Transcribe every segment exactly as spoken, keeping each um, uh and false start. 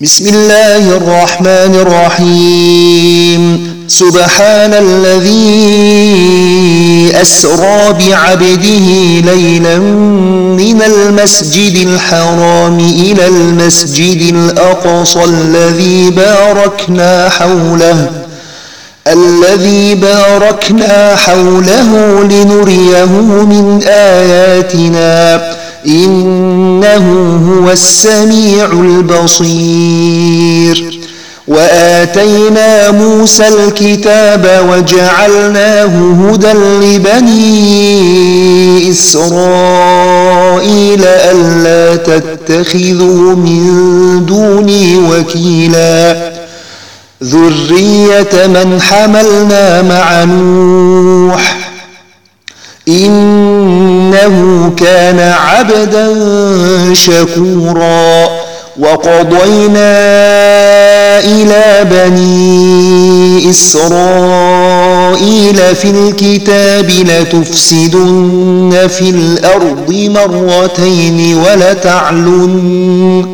بسم الله الرحمن الرحيم سبحان الذي أسرى بعبده ليلا من المسجد الحرام إلى المسجد الأقصى الذي باركنا حوله الذي باركنا حوله لنريه من آياتنا إنه هو السميع البصير وآتينا موسى الكتاب وجعلناه هدى لبني إسرائيل ألا تتخذوا من دوني وكيلا ذرية من حملنا مع نوح إنه كان عبدا شكورا وقضينا إلى بني إسرائيل في الكتاب لتفسدن في الأرض مرتين ولتعلن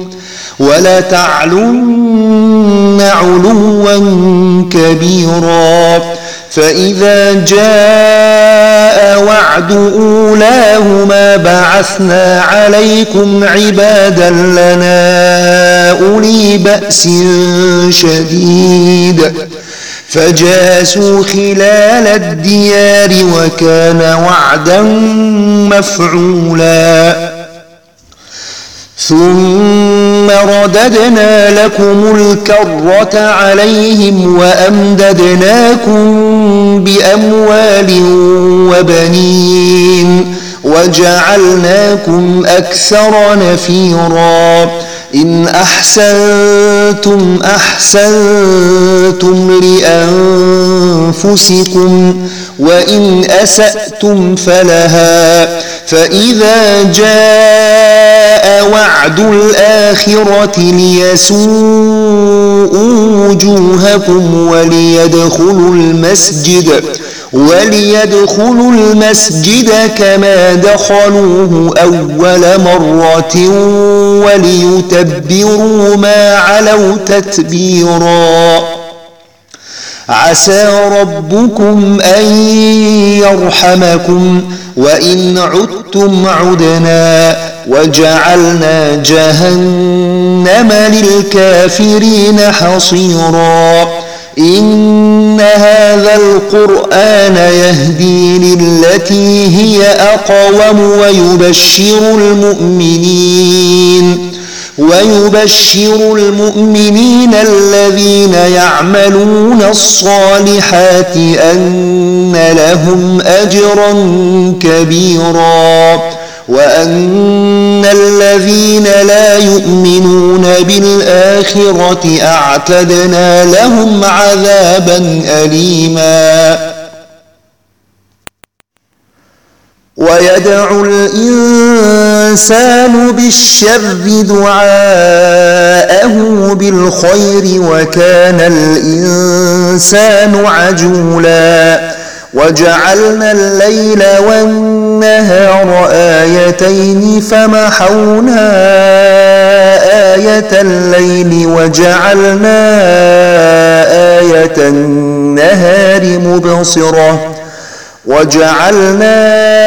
ولتعلن علوا كبيرا فإذا جاء وعد أولاهما بعثنا عليكم عبادا لنا أولي بأس شديد فجاسوا خلال الديار وكان وعدا مفعولا ثم رددنا لكم الكرة عليهم وأمددناكم بأموال وبنين وجعلناكم أكثر نفيرا إن أحسنتم أحسنتم لأنفسكم وإن أسأتم فلها فإذا جاء وعد الآخرة ليسوءوا وجوهكم وليدخلوا المسجد وليدخلوا المسجد كما دخلوه أول مرة وليتبروا ما علوا تتبيرا عسى ربكم أن يرحمكم وإن عدتم عدنا وجعلنا جهنم للكافرين حصيرا إن هذا القرآن يهدي للتي هي أقوم ويبشر المؤمنين ويبشر المؤمنين الذين يعملون الصالحات أن لهم أجرا كبيرا وأن الذين لا يؤمنون بالآخرة أعتدنا لهم عذابا أليما ويدعو الإنسان بالشر دعاءه بالخير وكان الإنسان عجولا وجعلنا الليل والنهار آيتين فمحونا آية الليل وجعلنا آية النهار مبصرة وجعلنا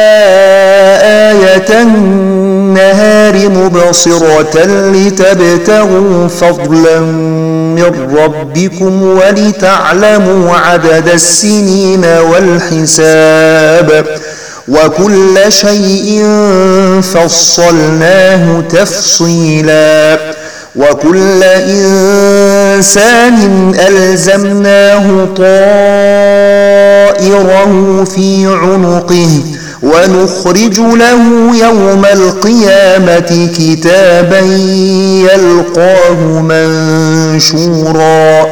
آية النهار مبصرة لتبتغوا فضلا من ربكم ولتعلموا عدد السنين والحساب وكل شيء فصلناه تفصيلا وكل إنسان ألزمناه طائره في عنقه ونخرج له يوم القيامة كتابا يلقاه منشورا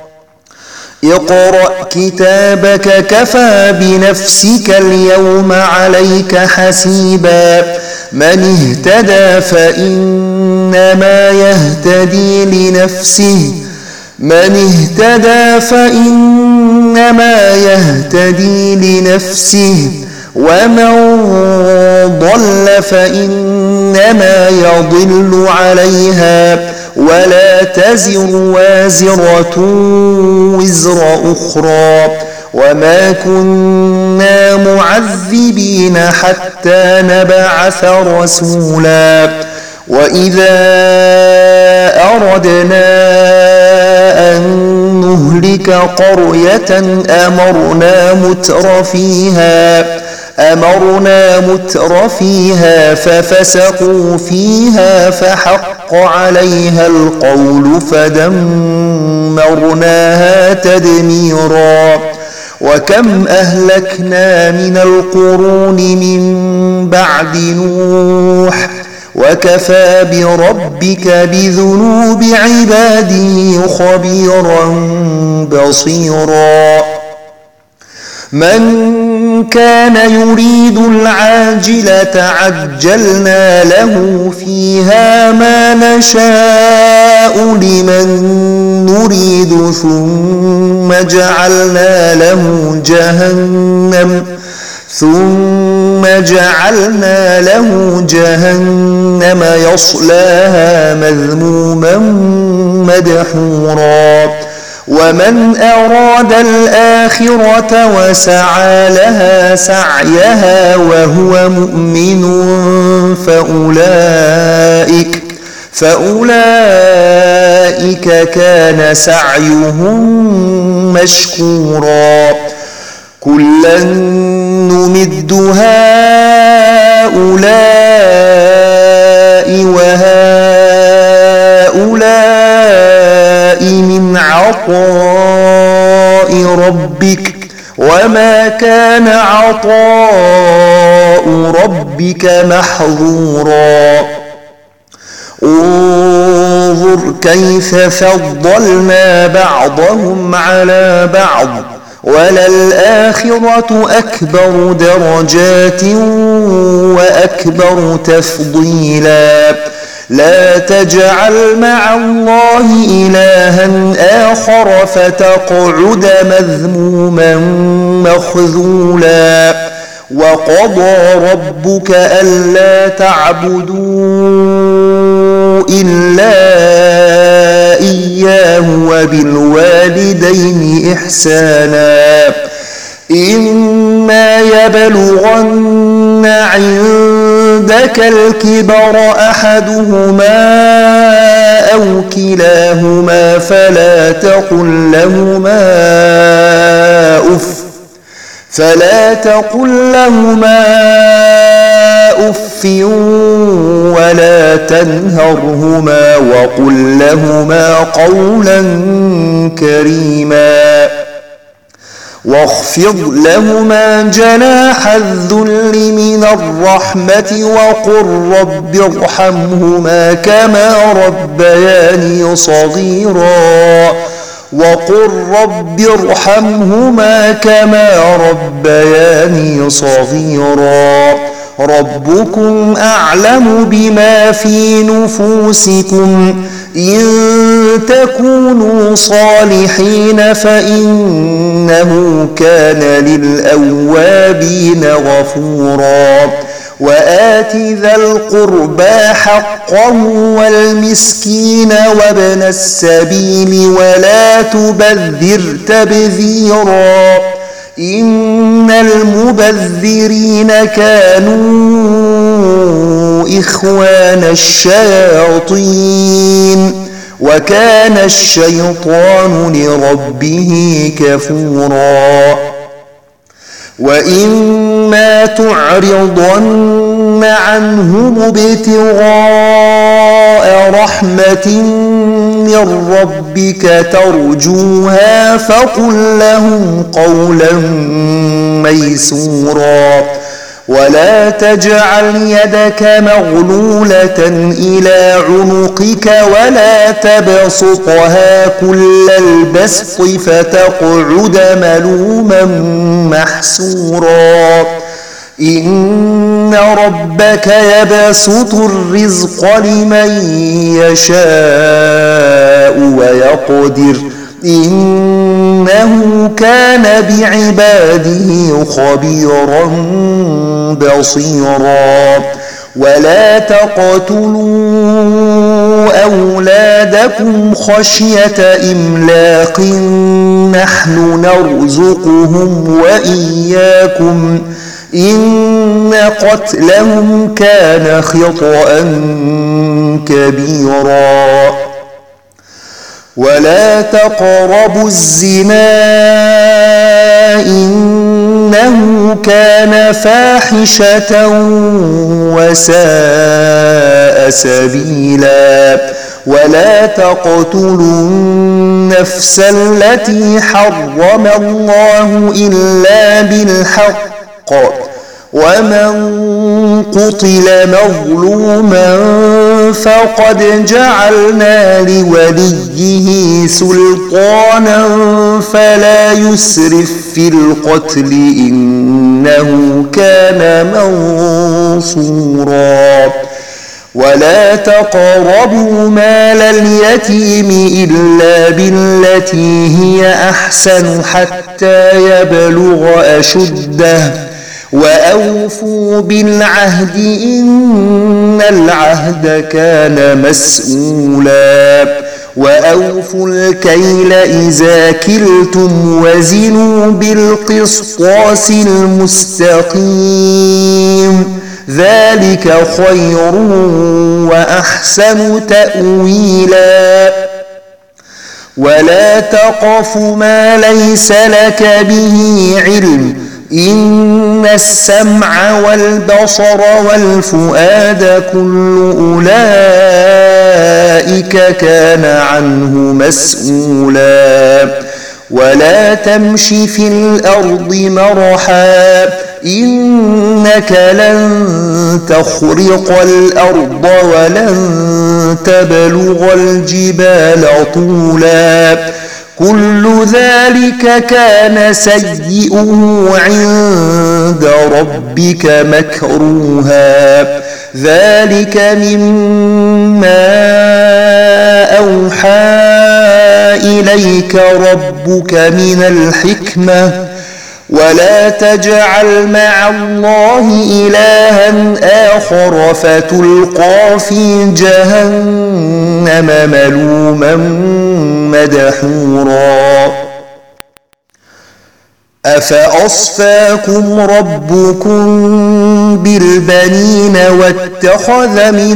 اقرأ كتابك كفى بنفسك اليوم عليك حسيبا من اهتدى فإنما يهتدي لنفسه من اهتدى فإنما يهتدي لنفسه ومن ضل فإنما يضل عليها ولا تزر وازرة وزر أخرى وما كنا معذبين حتى نبعث رسولا وإذا أردنا أن نهلك قرية أمرنا متر فيها أمرنا متر فيها ففسقوا فيها فحق عليها القول فدمرناها تدميرا وكم أهلكنا من القرون من بعد نوح وكفى بربك بذنوب عباده خبيرا بصيرا من كان يريد العاجلة عجلنا له فيها ما نشاء لمن نريد ثم جعلنا له جهنم ثم جعلنا له جهنم يصلاها مذموما مدحورا ومن أراد الآخرة وسعى لها سعيها وهو مؤمن فأولئك فأولئك كان سعيهم مشكورا كلا نمد هؤلاء وهؤلاء من عطاء ربك وما كان عطاء ربك محظورا انظر كيف فضلنا بعضهم على بعض وللآخرة أكبر درجات وأكبر تفضيلا لا تجعل مع الله إلها آخر فتقعد مذموما مخذولا وقضى ربك ألا تعبدوا إلا إياه وبالوالدين إحسانا إما يبلغن عندك الكبر أحدهما أو كلاهما فلا تقل لهما أف فلا تقل لهما أف ولا تنهرهما وقل لهما قولا كريما واخفض لهما جناح الذل من الرحمة وقل رب ارحمهما كما ربياني صغيرا وقل رب ارحمهما كما ربياني صغيرا ربكم أعلم بما في نفوسكم إن تكونوا صالحين فإنه كان للأوابين غفورا وآت ذا القربى حقه والمسكين وابن السبيل ولا تبذر تبذيرا إن المبذرين كانوا إخوان الشياطين وكان الشيطان لربه كفورا وإما تعرضن عنهم ابتغاء رحمة من ربك ترجوها فقل لهم قولا ميسورا ولا تجعل يدك مغلولة إلى عنقك ولا تبسطها كل البسط فتقعد ملوما محسورا إن ربك يبسط الرزق لمن يشاء ويقدر إن إنه كان بعباده خبيرا بصيرا ولا تقتلوا أولادكم خشية إملاق نحن نرزقهم وإياكم إن قتلهم كان خطأ كبيرا ولا تقربوا الزنا إنه كان فاحشة وساء سبيلا ولا تقتلوا النفس التي حرم الله إلا بالحق ومن قتل مظلوما فقد جعلنا لوليه سلطانا فلا يسرف في القتل إنه كان منصورا ولا تقربوا مال اليتيم إلا بالتي هي أحسن حتى يبلغ أشده وأوفوا بالعهد إن العهد كان مسؤولا وأوفوا الكيل إذا كلتم وزنوا بالقسطاس المستقيم ذلك خير وأحسن تأويلا ولا تقف ما ليس لك به علم إن السمع والبصر والفؤاد كل أولئك كان عنه مسؤولا ولا تمش في الأرض مرحا إنك لن تخرق الأرض ولن تبلغ الجبال طولا كل ذلك كان سيئه عند ربك مكروها ذلك مما أوحى إليك ربك من الحكمة ولا تجعل مع الله إلها آخر فتلقى في جهنم ملوما مدحورا أفأصفاكم ربكم بالبنين واتخذ من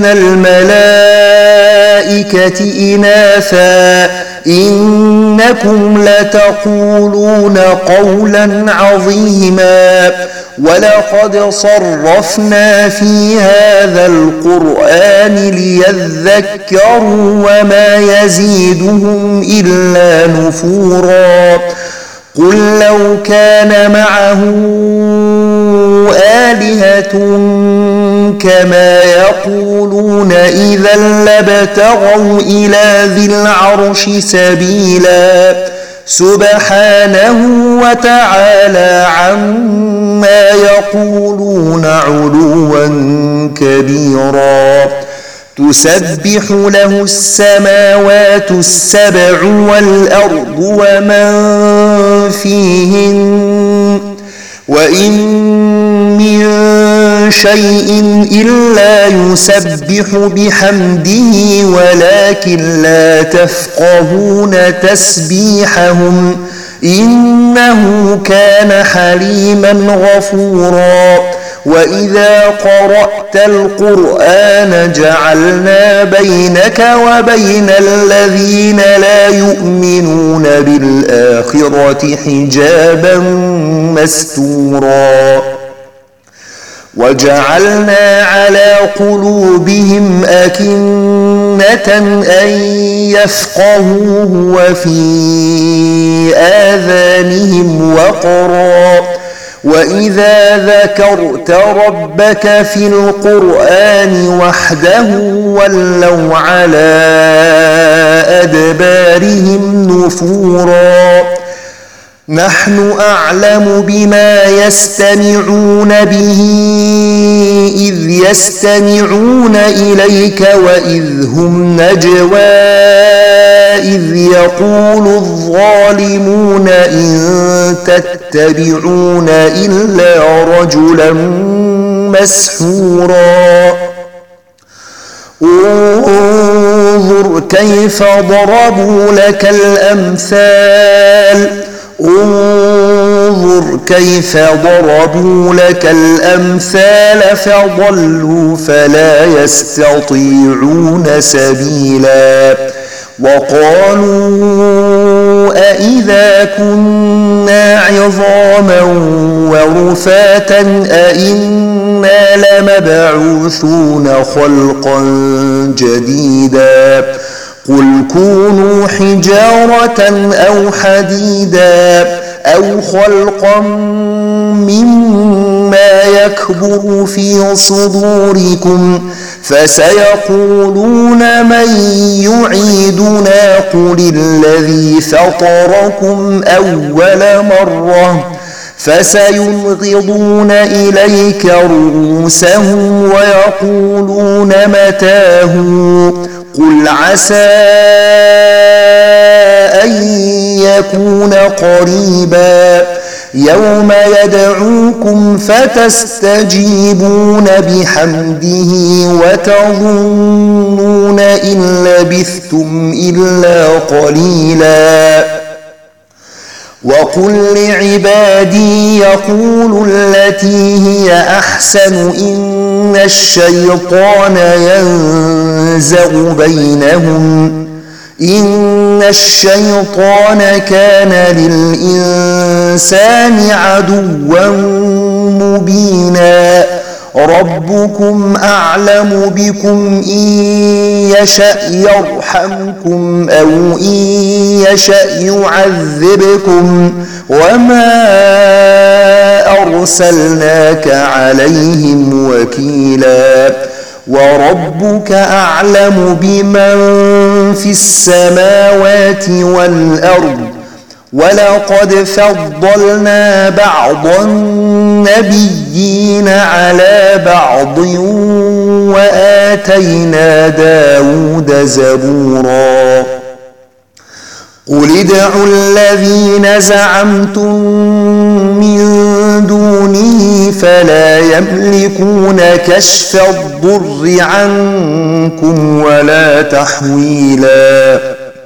الملائكة إناثا إنكم لتقولون قولا عظيما ولقد صرفنا في هذا القرآن ليذكروا وما يزيدهم إلا نفورا قل لو كان معه آلهة كما يقولون إذا لابتغوا إلى ذي العرش سبيلا سبحانه وتعالى عما يقولون علوا كبيرا تسبح له السماوات السبع والأرض ومن فيهن وإن من شيء إلا يسبح بحمده ولكن لا تفقهون تسبيحهم إنه كان حليما غفورا وإذا قرأت القرآن جعلنا بينك وبين الذين لا يؤمنون بالآخرة حجابا مستورا وجعلنا على قلوبهم أكنة أن يفقهوه وفي آذانهم وقرا وإذا ذكرت ربك في القرآن وحده ولوا على أدبارهم نفورا نحن أعلم بما يستمعون به إذ يستمعون إليك وإذ هم نجوى إذ يقول الظالمون إن تتبعون إلا رجلا مسحورا انظر كيف ضربوا لك الأمثال انظر كيف ضربوا لك الأمثال فضلوا فلا يستطيعون سبيلا وقالوا أإذا كنا عظاما ورفاتا أإنا لمبعوثون خلقا جديدا قل كونوا حجارة أو حديدا أو خلقا مما يكبر في صدوركم فسيقولون من يعيدنا قل الذي فطركم أول مرة فسينغضون إليك رؤوسهم ويقولون متاه قل عسى أن يكون قريبا يوم يدعوكم فتستجيبون بحمده وتظنون إن لبثتم إلا قليلا وقل لعبادي يقولوا التي هي أحسن إن الشيطان ينزغ بينهم إن الشيطان كان للإنسان عدوا مبينا ربكم أعلم بكم إن يشأ يرحمكم أو إن يشأ يعذبكم وما أرسلناك عليهم وكيلا وربك أعلم بمن في السماوات والأرض ولقد فضلنا بعض النبيين على بعض وآتينا داود زبورا قل ادعوا الذين زعمتم من دونه فلا يملكون كشف الضر عنكم ولا تحويلا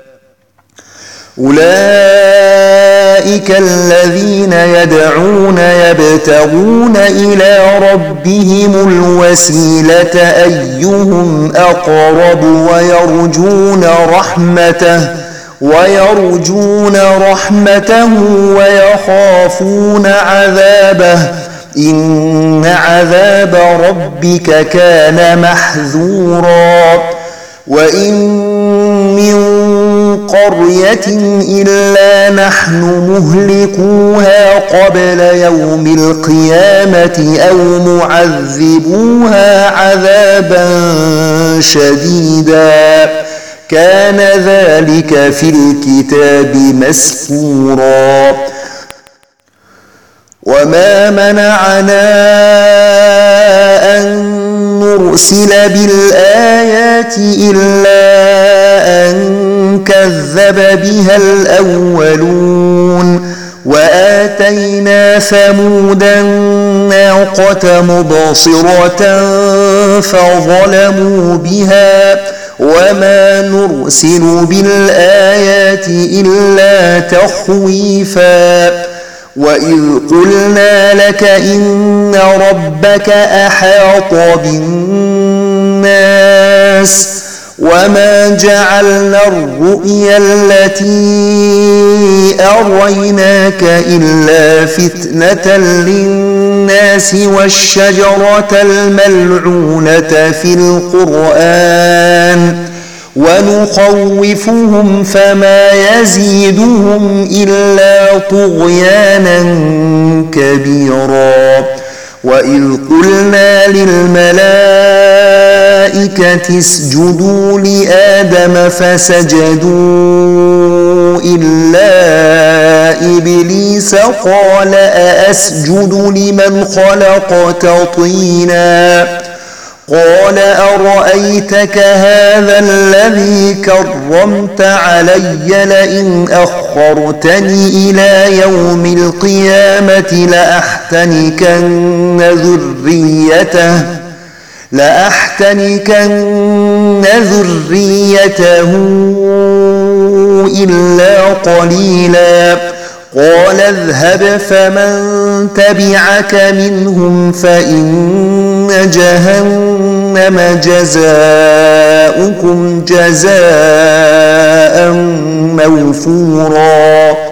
أولئك الذين يدعون يبتغون إلى ربهم الوسيلة أيهم أقرب ويرجون رحمته ويرجون رحمته ويخافون عذابه إن عذاب ربك كان محذورا وإن من قرية إلا نحن مهلكوها قبل يوم القيامة أو معذبوها عذابا شديدا كان ذلك في الكتاب مسطورا وما منعنا أن نرسل بالآيات إلا أن كذب بها الأولون وآتينا ثمود الناقة مبصرة فظلموا بها وما نرسل بالآيات إلا تخويفا وإذ قلنا لك إن ربك أحاط بالناس وما جعلنا الرؤيا التي أريناك إلا فتنة للناس والشجرة الملعونة في القرآن ونخوفهم فما يزيدهم إلا طغيانا كبيرا وإذ قلنا للملائكة اسجدوا لآدم فسجدوا إلا إبليس قال أأسجد لمن خلقت طينا قال أرأيتك هذا الذي كرمت علي لئن أخرتني إلى يوم القيامة لأحتنكن ذريته لأحتنكن ذريته إلا قليلا قال اذهب فمن تبعك منهم فإن جهنم جزاؤكم جزاء موفورا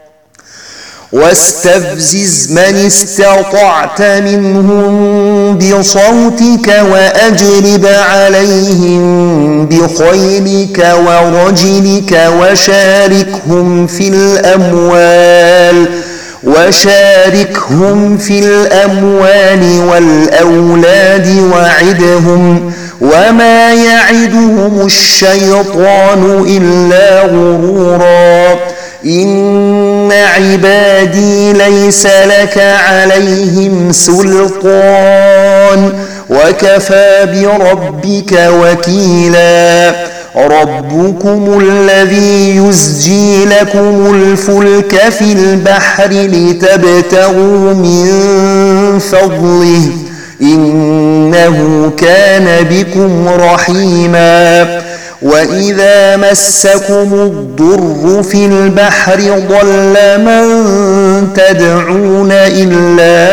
واستفزز من استطعت منهم بصوتك وأجلب عليهم بخيلك ورجلك وشاركهم في الأموال وشاركهم في الأموال والأولاد وعدهم وما يعدهم الشيطان إلا غرورا إن عبادي ليس لك عليهم سلطان وكفى بربك وكيلا ربكم الذي يزجي لكم الفلك في البحر لتبتغوا من فضله إنه كان بكم رحيما وإذا مسكم الضر في البحر ضل من تدعون إلا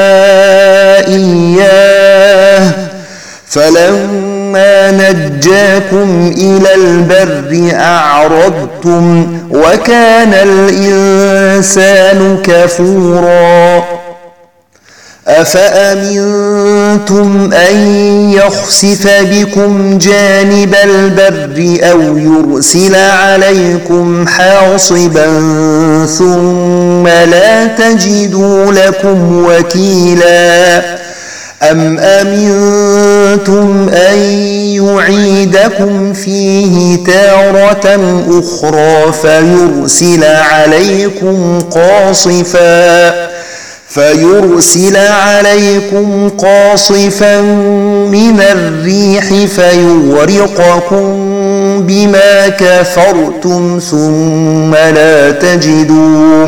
إياه فلما نجاكم إلى البر أعرضتم وكان الإنسان كفورا أفأمنتم أن يخسف بكم جانب البر أو يرسل عليكم حاصبا ثم لا تجدوا لكم وكيلا أم أمنتم أن يعيدكم فيه تارة أخرى فيرسل عليكم قاصفا فيرسل عليكم قاصفا من الريح فيغرقكم بما كفرتم ثم لا تجدوا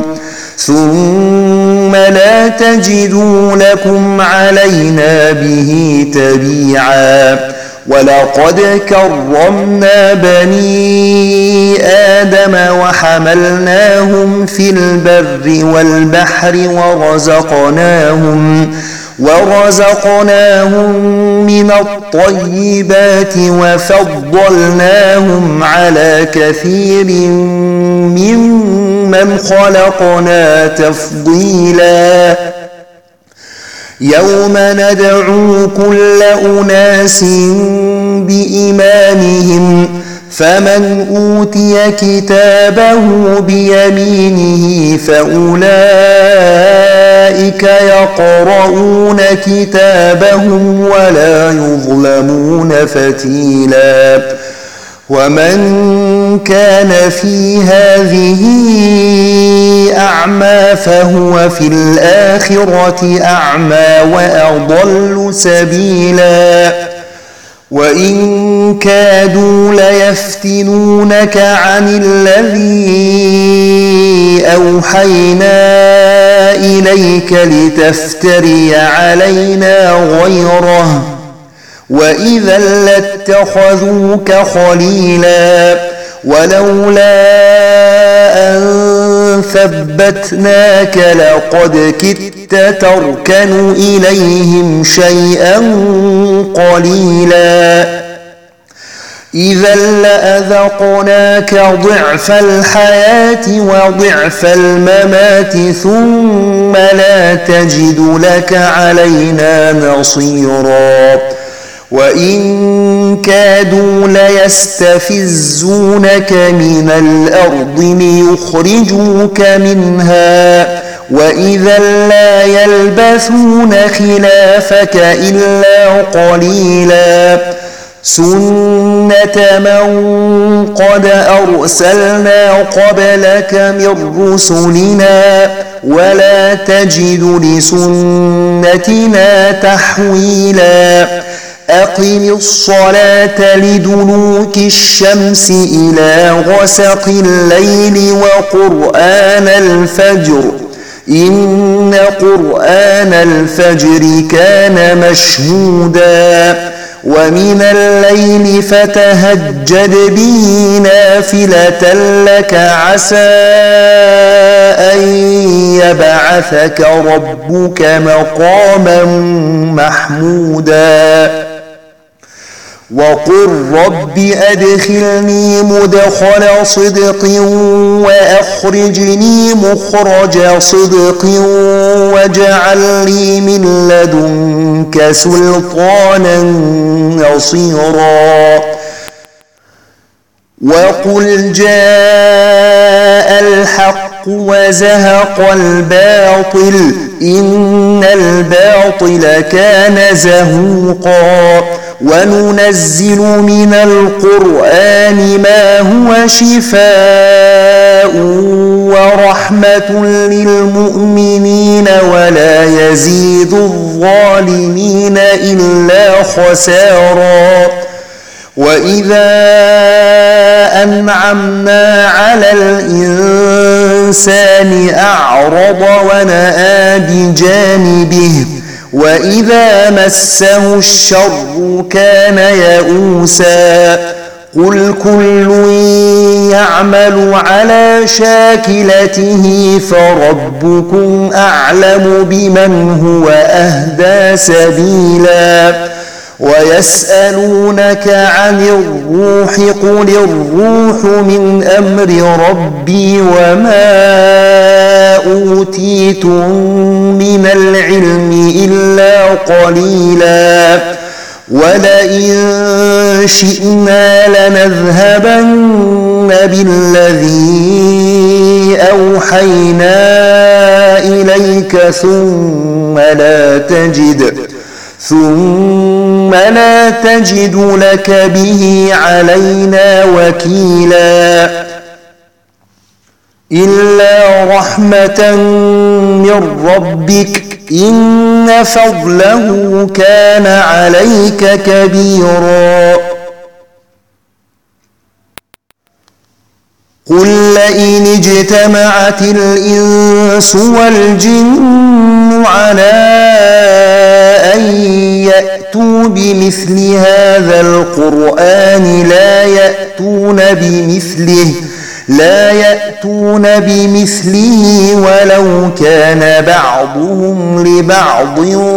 ثم لا تجدوا لكم علينا به تبيعا ولقد كرمنا بني آدم وحملناهم في البر والبحر ورزقناهم ورزقناهم من الطيبات وفضلناهم على كثير ممن خلقنا تفضيلا يوم ندعو كل أناس بإمامهم فمن أوتي كتابه بيمينه فأولئك يقرؤون كتابهم ولا يظلمون فتيلا ومن كان في هذه أعمى فهو في الآخرة أعمى وأضل سبيلا وإن كادوا ليفتنونك عن الذي أوحينا إليك لتفتري علينا غيره وإذا لاتخذوك خليلا ولولا أن ثبتناك لقد كدت تركن إليهم شيئا قليلا إذا لأذقناك ضعف الحياة وضعف الممات ثم لا تجد لك علينا نصيرا وإن كادوا ليستفزونك من الأرض ليخرجوك منها وإذا لا يلبثون خلافك إلا قليلا سنة من قد أرسلنا قبلك من رسلنا ولا تجد لسنتنا تحويلا أقم الصلاة لدلوك الشمس إلى غسق الليل وقرآن الفجر إن قرآن الفجر كان مشهودا ومن الليل فتهجد به نافلة لك عسى أن يبعثك ربك مقاما محمودا وقل رب أدخلني مدخل صدق وأخرجني مخرج صدق واجعل لي من لدنك سلطانا نصيرا وقل جاء الحق وزهق الباطل إن الباطل كان زهوقا وننزل من القرآن ما هو شفاء ورحمة للمؤمنين ولا يزيد الظالمين إلا خسارا وإذا أنعمنا على الإنسان أعرض ونأى بجانبه وإذا مسه الشر كان يئوسا قل كل يعمل على شاكلته فربكم أعلم بمن هو أهدى سبيلا ويسألونك عن الروح قل الروح من أمر ربي وما أوتيتم من العلم إلا قليلا ولئن شئنا لنذهبن بالذي أوحينا إليك ثم لا تجد ثم لا تجد لك به علينا وكيلا إلا رحمة من ربك إن فضله كان عليك كبيرا قل لئن اجتمعت الإنس والجن على أن يأتوا بمثل هذا القرآن لا يأتون بمثله لا يأتون بمثله ولو كان بعضهم لبعض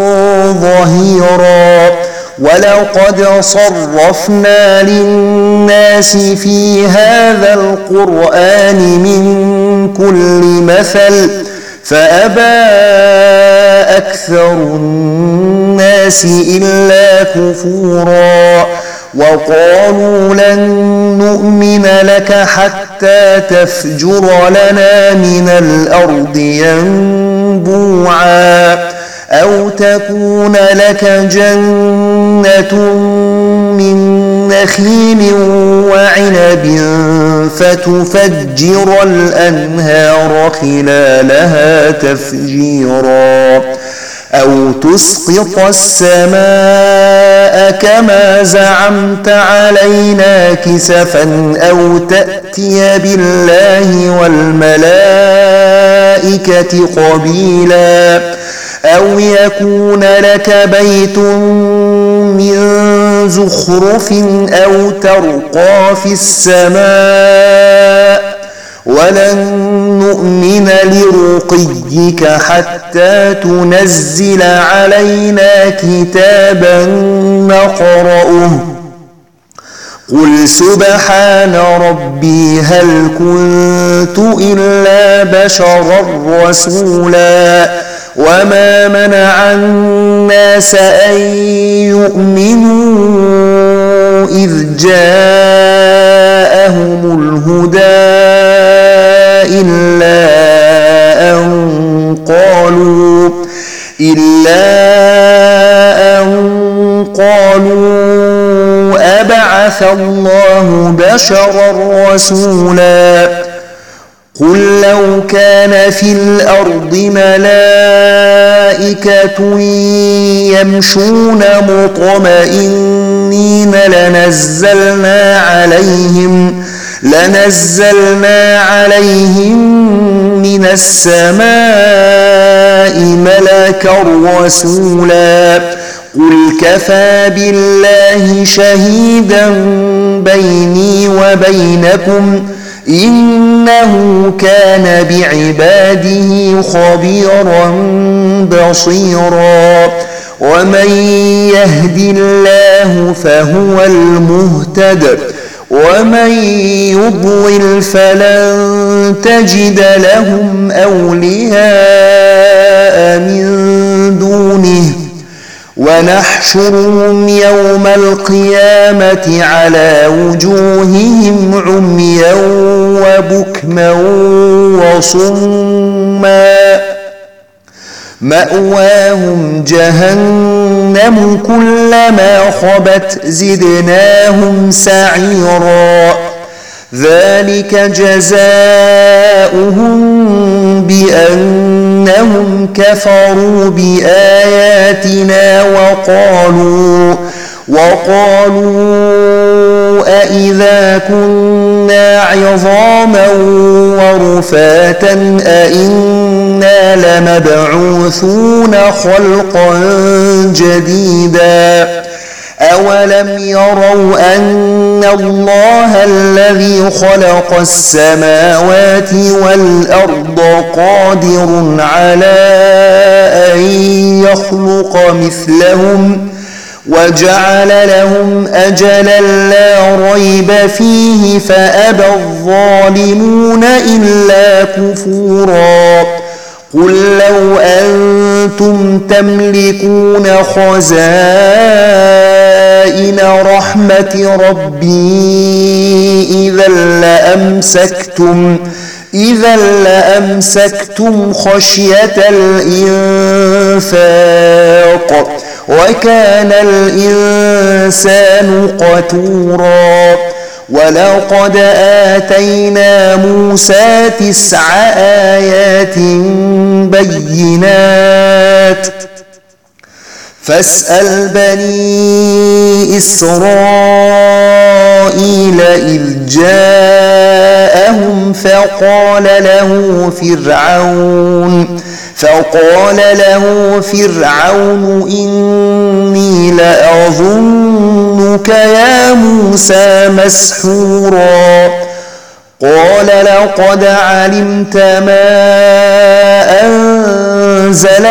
ظهيرا ولقد صرفنا للناس في هذا القرآن من كل مثل فأبى أكثر الناس إلا كفورا وقالوا لن نؤمن لك حتى تفجر لنا من الأرض ينبوعا أو تكون لك جنة من نخيل وعنب فتفجر الأنهار خلالها تفجيرا أو تسقط السماء كما زعمت علينا كسفا أو تأتي بالله والملائكة قبيلا أو يكون لك بيت من زخرف أو ترقى في السماء ولن نؤمن لرقيك حتى تنزل علينا كتابا نقرأه قل سبحان ربي هل كنت إلا بشرا رسولا وما منع الناس أن يؤمنوا إذ جاءهم الهدى إلا أن قالوا إلا أن قالوا بعث الله بشرا رسولا قل لو كان في الأرض ملائكة يمشون مطمئنين لنزلنا عليهم لنزلنا عليهم من السماء ملكا رسولا قل كفى بالله شهيدا بيني وبينكم إنه كان بعباده خبيرا بصيرا ومن يهد الله فهو المهتد ومن يضلل فلن تجد لهم أولياء من دونه ونحشرهم يوم القيامة على وجوههم عميا وبكما وصما مأواهم جهنم كلما خبت زدناهم سعيرا ذلك جزاؤهم بأنهم كفروا بآياتنا وقالوا وقالوا أإذا كنا عظاما ورفاتا أإنا لمبعوثون خلقا جديدا أولم يروا أن الله الذي خلق السماوات والأرض قادر على أن يخلق مثلهم وجعل لهم أجلا لا ريب فيه فأبى الظالمون إلا كفورا قل لو أنتم تملكون خزائن رحمة ربي إذا لأمسكتم إذا لأمسكتم خشية الإنفاق وكان الإنسان قتورا ولقد آتينا موسى تسع آيات بينات فاسأل بني إسرائيل إذ جاءهم فقال له فرعون فقال له فرعون إني لأظنك يا موسى مسحورا قال لقد علمت ما أنزل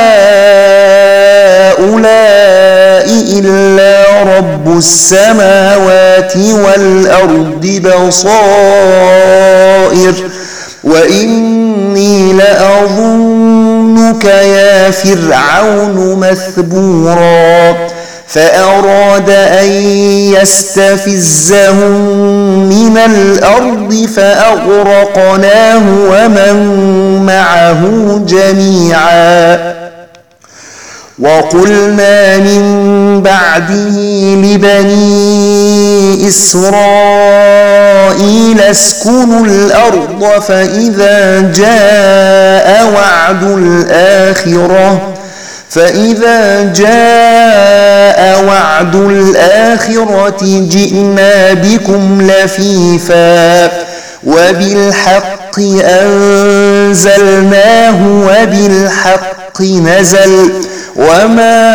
هؤلاء إلا رب السماوات والأرض بصائر وإني لأظنك يا فرعون مثبورا فأراد أن يستفزهم من الأرض فأغرقناه ومن معه جميعا وقلنا من بعده لبني إسرائيل اسكنوا الأرض فإذا جاء وعد الآخرة فإذا جاء وعد الآخرة جئنا بكم لفيفا وبالحق أنزلناه وبالحق نزل وما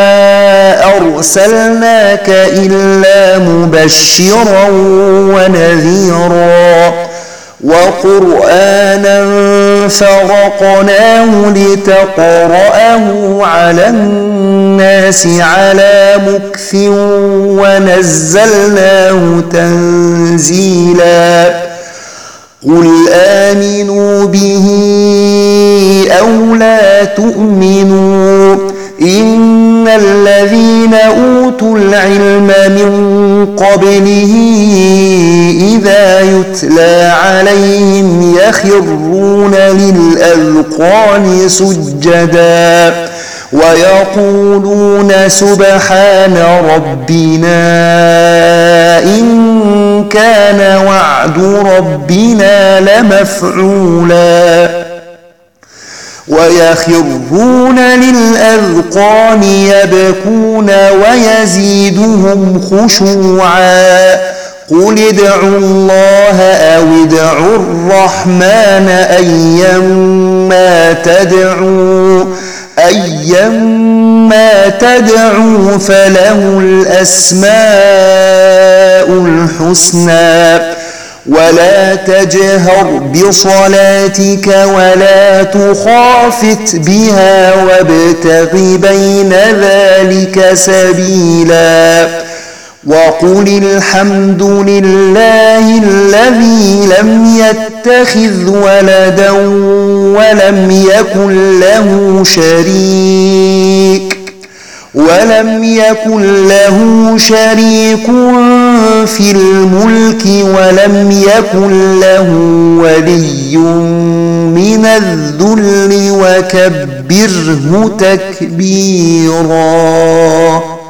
أرسلناك إلا مبشرا ونذيرا وقرآنا فرقناه لتقرأه على الناس على مكث ونزلناه تنزيلا قل آمنوا به أو لا تؤمنوا إن الذين أوتوا العلم من قبله إذا يتلى عليهم يخرون للأذقان سجدا ويقولون سبحان ربنا إن كان وعد ربنا لمفعولا ويخرون للأذقان يبكون ويزيدهم خشوعا قل ادعوا الله أو ادعوا الرحمن أيما تدعوا أيما تدعوا فله الأسماء الحسنى ولا تجهر بصلاتك ولا تخافت بها وابتغ بين ذلك سبيلا وقل الحمد لله الذي لم يتخذ ولدا ولم يكن له شريك ولم يكن له شريك في الملك ولم يكن له ولي من الذل وكبره تكبيرا.